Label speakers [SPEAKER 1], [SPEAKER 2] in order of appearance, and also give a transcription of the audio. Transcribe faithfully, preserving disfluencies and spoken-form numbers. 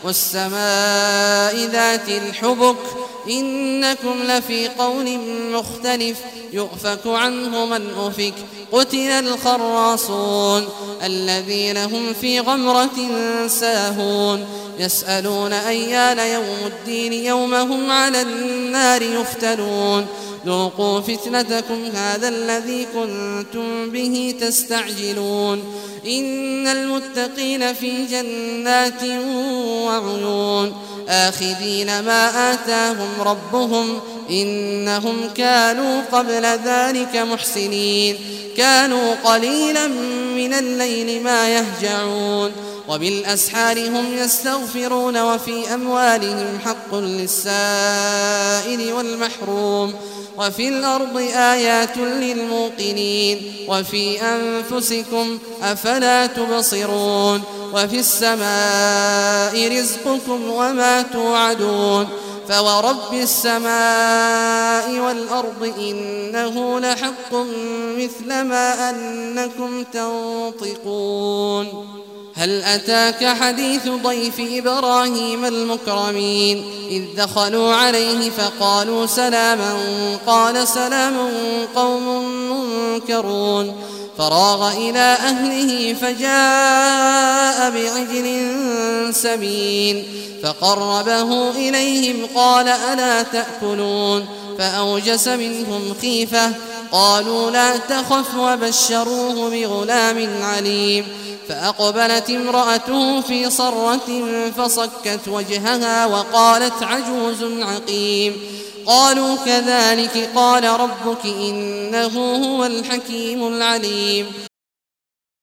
[SPEAKER 1] والسماء ذات الحبك إنكم لفي قول مختلف يؤفك عنه من أفك قتل الخراصون الذين هم في غمرة ساهون يسألون أيان يوم الدين يوم هم على النار يفتنون ذوقوا فتنتكم هذا الذي كنتم به تستعجلون إن المتقين في جنات وعيون آخذين ما آتاهم ربهم إنهم كانوا قبل ذلك محسنين كانوا قليلا من الليل ما يهجعون وبالأسحار هم يستغفرون وفي أموالهم حق للسائل والمحروم وفي الأرض آيات للموقنين وفي أنفسكم أفلا تبصرون وفي السماء رزقكم وما توعدون فورب السماء والأرض إنه لحق مثل ما أنكم تنطقون هل أتاك حديث ضيف إبراهيم المكرمين إذ دخلوا عليه فقالوا سلاما قال سلام قوم منكرون فراغ إلى أهله فجاء بعجل سمين فقربه إليهم قال ألا تأكلون فأوجس منهم خيفة قالوا لا تخف وبشروه بغلام عليم فأقبلت امرأته في صرة فصكت وجهها وقالت عجوز عقيم قالوا كذلك قال ربك إنه هو الحكيم العليم